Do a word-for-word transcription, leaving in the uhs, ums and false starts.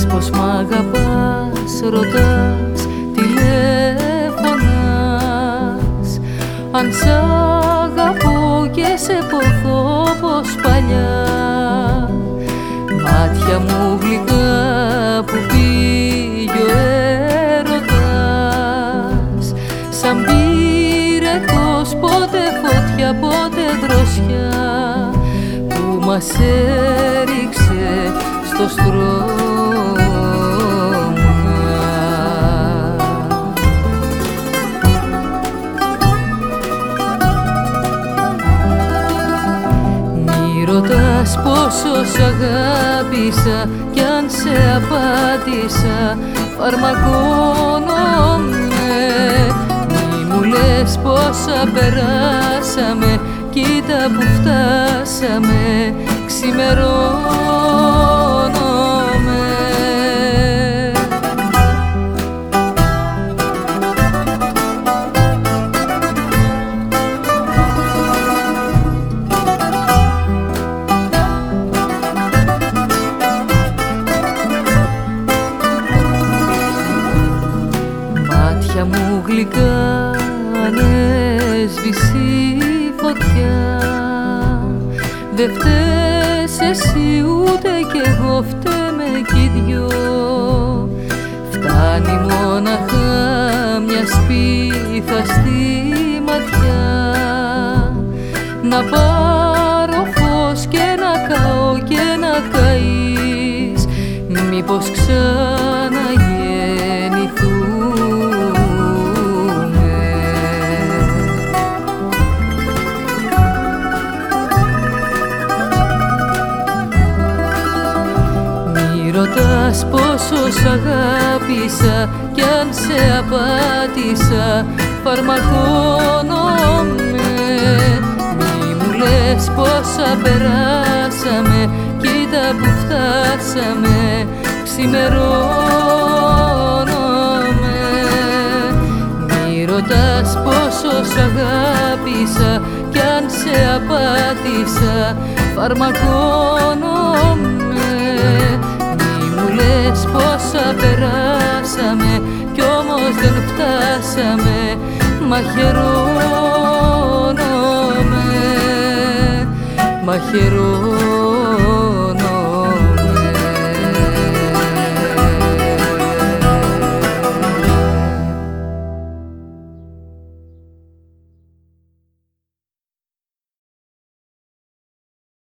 πως μ' αγαπάς, ρωτάς, τηλέφωνας. Αν σ' αγαπώ και σε ποθώ πως παλιά, μάτια μου γλυκά που πήγε ο έρωτας, σαν πύρετος, πότε φωτιά, πότε δροσιά, που μας έριξε στο στρώμα. Μη ρωτάς πόσο σ' αγάπησα κι αν σε απάτησα, φαρμακώνομαι. Μη μου λες πόσα περάσαμε, κοίτα που φτάσαμε, ξημερώνομαι. Μάτια μου γλυκά ανέσβησε η φωτιά, δε φταίς εσύ ούτε κι εγώ, φταίμε κι οι δυο. Φτάνει μόναχα μια σπίθα στη ματιά, να πάρω φως και να καώ και να καείς, μήπως ξαναγεννηθούμε. Μη ρωτάς πόσο σ' αγάπησα κι αν σε απάτησα, φαρμακώνομαι. Μη μου λες πόσα περάσαμε, κοίτα που φτάσαμε, ξημερώνομαι. Μη ρωτάς πόσο σ' αγάπησα κι αν σε απάτησα, φαρμακώνομαι. Μη μου λες πόσα περάσαμε κι όμως δεν φτάσαμε, μαχαιρώνομαι, μαχαιρώνομαι.